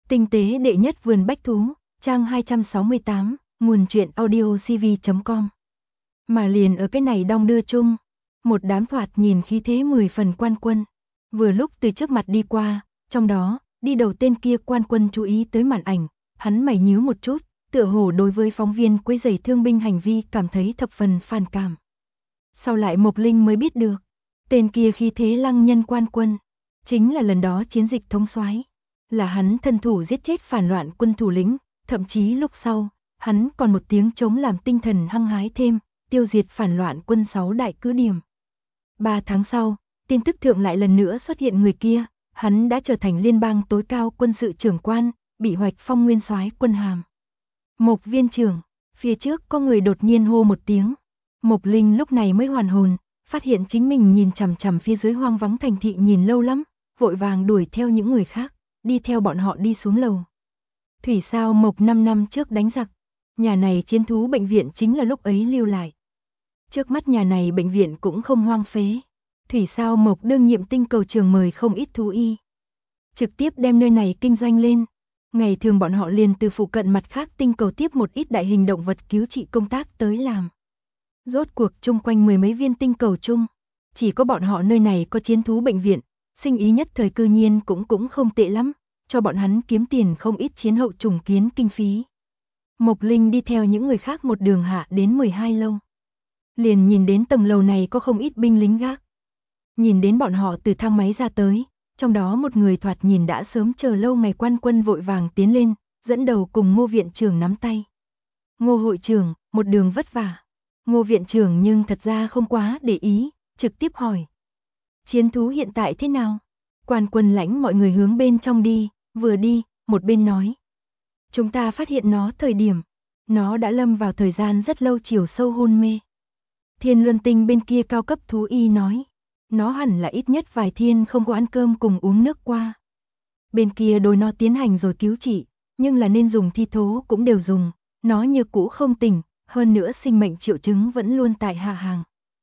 Tinh tế đệ nhất vườn bách thú, trang 268, nguồn truyện audiocv.com. Mà liền ở cái này đong đưa chung, một đám thoạt nhìn khí thế 10 phần quan quân, vừa lúc từ trước mặt đi qua, trong đó, đi đầu tên kia quan quân chú ý tới màn ảnh, hắn mày nhíu một chút, tựa hồ đối với phóng viên quấy rầy thương binh hành vi cảm thấy thập phần phản cảm. Sau lại Mộc Linh mới biết được, tên kia khí thế lăng nhân quan quân, chính là lần đó chiến dịch thống soái, là hắn thân thủ giết chết phản loạn quân thủ lĩnh, thậm chí lúc sau, hắn còn một tiếng chống làm tinh thần hăng hái thêm, tiêu diệt phản loạn quân 6 đại cứ điểm. 3 tháng sau, tin tức thượng lại lần nữa xuất hiện người kia, hắn đã trở thành liên bang tối cao quân sự trưởng quan, bị hoạch phong nguyên soái quân hàm. Mộc viên trưởng, phía trước có người đột nhiên hô một tiếng. Mộc Linh lúc này mới hoàn hồn, phát hiện chính mình nhìn chằm chằm phía dưới hoang vắng thành thị nhìn lâu lắm, vội vàng đuổi theo những người khác, đi theo bọn họ đi xuống lầu. Thủy Sao Mộc 5 năm trước đánh giặc, nhà này chiến thú bệnh viện chính là lúc ấy lưu lại. Trước mắt nhà này bệnh viện cũng không hoang phế. Thủy Sao Mộc đương nhiệm tinh cầu trường mời không ít thú y, trực tiếp đem nơi này kinh doanh lên. Ngày thường bọn họ liền từ phụ cận mặt khác tinh cầu tiếp một ít đại hình động vật cứu trị công tác tới làm. Rốt cuộc chung quanh mười mấy viên tinh cầu chung, chỉ có bọn họ nơi này có chiến thú bệnh viện, sinh ý nhất thời cư nhiên cũng không tệ lắm, cho bọn hắn kiếm tiền không ít chiến hậu trùng kiến kinh phí. Mộc Linh đi theo những người khác một đường hạ đến 12 lâu. Liền nhìn đến tầng lầu này có không ít binh lính gác. Nhìn đến bọn họ từ thang máy ra tới, trong đó một người thoạt nhìn đã sớm chờ lâu ngày quan quân vội vàng tiến lên, dẫn đầu cùng Ngô viện trưởng nắm tay. Ngô hội trưởng, một đường vất vả. Ngô viện trưởng nhưng thật ra không quá để ý, trực tiếp hỏi. Chiến thú hiện tại thế nào? Quan quân lãnh mọi người hướng bên trong đi, vừa đi, một bên nói. Chúng ta phát hiện nó thời điểm, nó đã lâm vào thời gian rất lâu chiều sâu hôn mê. Thiên Luân Tinh bên kia cao cấp thú y nói. Nó hẳn là ít nhất vài thiên không có ăn cơm cùng uống nước qua. Bên kia đối nó tiến hành rồi cứu trị, nhưng là nên dùng thi thố cũng đều dùng, nó như cũ không tỉnh, hơn nữa sinh mệnh triệu chứng vẫn luôn tại hạ hàng.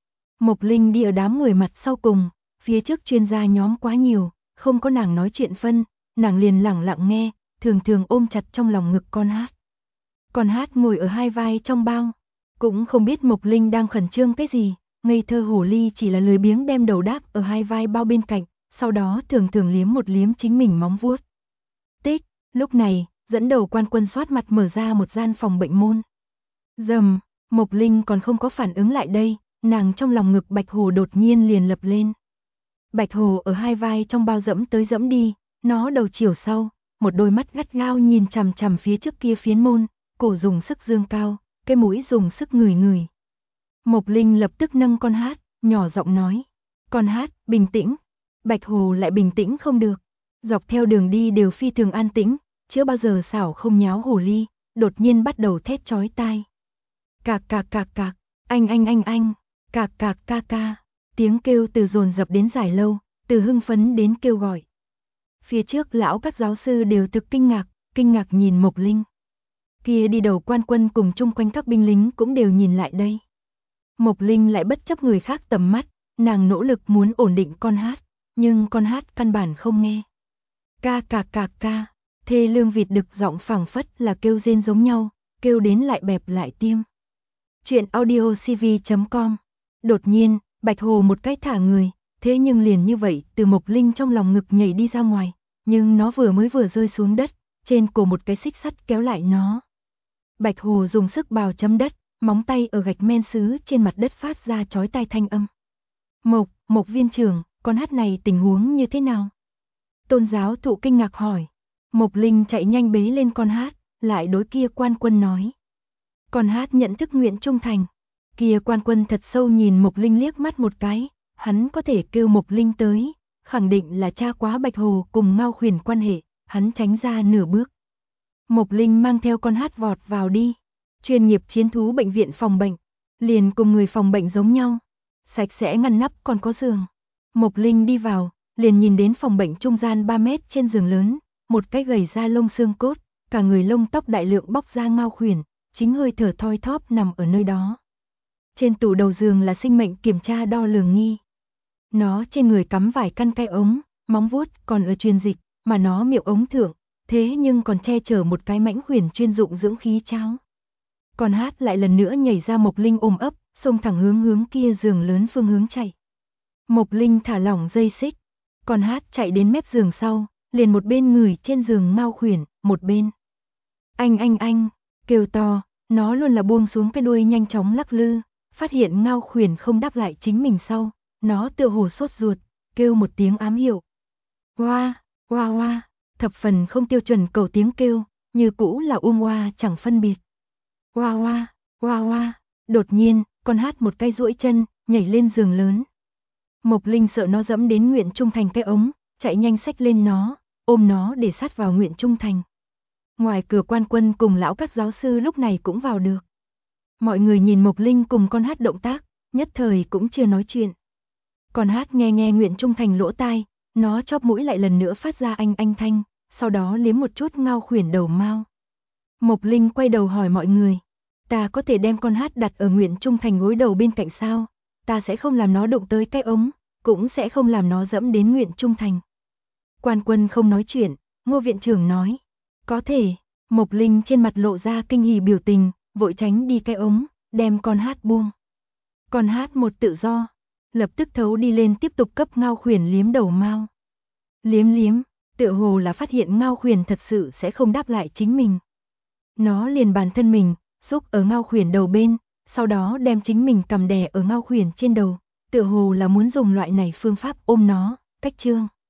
Mộc Linh đi ở đám người mặt sau cùng, phía trước chuyên gia nhóm quá nhiều, không có nàng nói chuyện phân, nàng liền lẳng lặng nghe, thường thường ôm chặt trong lòng ngực con hát. Con hát ngồi ở hai vai trong bao, cũng không biết Mộc Linh đang khẩn trương cái gì. Ngây thơ hồ ly chỉ là lười biếng đem đầu đáp ở hai vai bao bên cạnh, sau đó thường thường liếm một liếm chính mình móng vuốt. Tích, lúc này, dẫn đầu quan quân soát mặt mở ra một gian phòng bệnh môn. Dầm, Mộc Linh còn không có phản ứng lại đây, nàng trong lòng ngực Bạch Hồ đột nhiên liền lập lên. Bạch Hồ ở hai vai trong bao dẫm tới dẫm đi, nó đầu chiều sau, một đôi mắt gắt gao nhìn chằm chằm phía trước kia phiến môn, cổ dùng sức dương cao, cái mũi dùng sức ngửi ngửi. Mộc Linh lập tức nâng con hát, nhỏ giọng nói. Con hát, bình tĩnh. Bạch Hồ lại bình tĩnh không được. Dọc theo đường đi đều phi thường an tĩnh, chưa bao giờ xảo không nháo hồ ly, đột nhiên bắt đầu thét chói tai. Cạc cạc cạc cạc, anh, cạc cạc ca ca. Tiếng kêu từ dồn dập đến dài lâu, từ hưng phấn đến kêu gọi. Phía trước lão các giáo sư đều thực kinh ngạc nhìn Mộc Linh. Kia đi đầu quan quân cùng chung quanh các binh lính cũng đều nhìn lại đây. Mộc Linh lại bất chấp người khác tầm mắt, nàng nỗ lực muốn ổn định con hát, nhưng con hát căn bản không nghe. Ca cạc cạc ca, thê lương vịt đực giọng phảng phất là kêu rên giống nhau, kêu đến lại bẹp lại tiêm. Chuyện audiocv.com. Đột nhiên, Bạch Hồ một cái thả người, thế nhưng liền như vậy từ Mộc Linh trong lòng ngực nhảy đi ra ngoài, nhưng nó vừa rơi xuống đất, trên cổ một cái xích sắt kéo lại nó. Bạch Hồ dùng sức bào chấm đất, móng tay ở gạch men sứ trên mặt đất phát ra chói tai thanh âm. Mộc viên trưởng, con hát này tình huống như thế nào? Tôn giáo thụ kinh ngạc hỏi. Mộc Linh chạy nhanh bế lên con hát, lại đối kia quan quân nói. Con hát nhận thức nguyện trung thành. Kia quan quân thật sâu nhìn Mộc Linh liếc mắt một cái, hắn có thể kêu Mộc Linh tới, khẳng định là cha quá Bạch Hồ cùng Ngao Khuyển quan hệ, hắn tránh ra nửa bước. Mộc Linh mang theo con hát vọt vào đi. Chuyên nghiệp chiến thú bệnh viện phòng bệnh, liền cùng người phòng bệnh giống nhau, sạch sẽ ngăn nắp còn có giường. Mộc Linh đi vào, liền nhìn đến phòng bệnh trung gian 3 mét trên giường lớn, một cái gầy da lông xương cốt, cả người lông tóc đại lượng bóc ra Ngao Khuyển, chính hơi thở thoi thóp nằm ở nơi đó. Trên tủ đầu giường là sinh mệnh kiểm tra đo lường nghi. Nó trên người cắm vài căn cây ống, móng vuốt còn ở truyền dịch, mà nó miệng ống thượng, thế nhưng còn che chở một cái mãnh khuyển chuyên dụng dưỡng khí cháo. Con hát lại lần nữa nhảy ra Mộc Linh ôm ấp, xông thẳng hướng kia giường lớn phương hướng chạy. Mộc Linh thả lỏng dây xích, con hát chạy đến mép giường sau, liền một bên ngửi trên giường ngao khuyển, một bên. Anh, kêu to, nó luôn là buông xuống cái đuôi nhanh chóng lắc lư, phát hiện ngao khuyển không đáp lại chính mình sau, nó tựa hồ sốt ruột, kêu một tiếng ám hiệu. Oa, oa oa, thập phần không tiêu chuẩn cầu tiếng kêu, như cũ là oa chẳng phân biệt. Oa oa, oa oa, đột nhiên, con hát một cái duỗi chân, nhảy lên giường lớn. Mộc Linh sợ nó dẫm đến Nguyện Trung Thành cái ống, chạy nhanh xách lên nó, ôm nó để sát vào Nguyện Trung Thành. Ngoài cửa quan quân cùng lão các giáo sư lúc này cũng vào được. Mọi người nhìn Mộc Linh cùng con hát động tác, nhất thời cũng chưa nói chuyện. Con hát nghe Nguyện Trung Thành lỗ tai, nó chóp mũi lại lần nữa phát ra anh thanh, sau đó liếm một chút ngao khuyển đầu mao. Mộc Linh quay đầu hỏi mọi người, ta có thể đem con hát đặt ở Nguyện Trung Thành gối đầu bên cạnh sao? Ta sẽ không làm nó đụng tới cái ống, cũng sẽ không làm nó dẫm đến Nguyện Trung Thành. Quan quân không nói chuyện, Ngô viện trưởng nói, có thể. Mộc Linh trên mặt lộ ra kinh hỉ biểu tình, vội tránh đi cái ống, đem con hát buông. Con hát một tự do, lập tức thấu đi lên tiếp tục cấp ngao khuyển liếm đầu mao. Liếm, tựa hồ là phát hiện ngao khuyển thật sự sẽ không đáp lại chính mình. Nó liền bàn thân mình, xúc ở ngao khuyển đầu bên, sau đó đem chính mình cầm đè ở ngao khuyển trên đầu, tựa hồ là muốn dùng loại này phương pháp ôm nó, cách chương.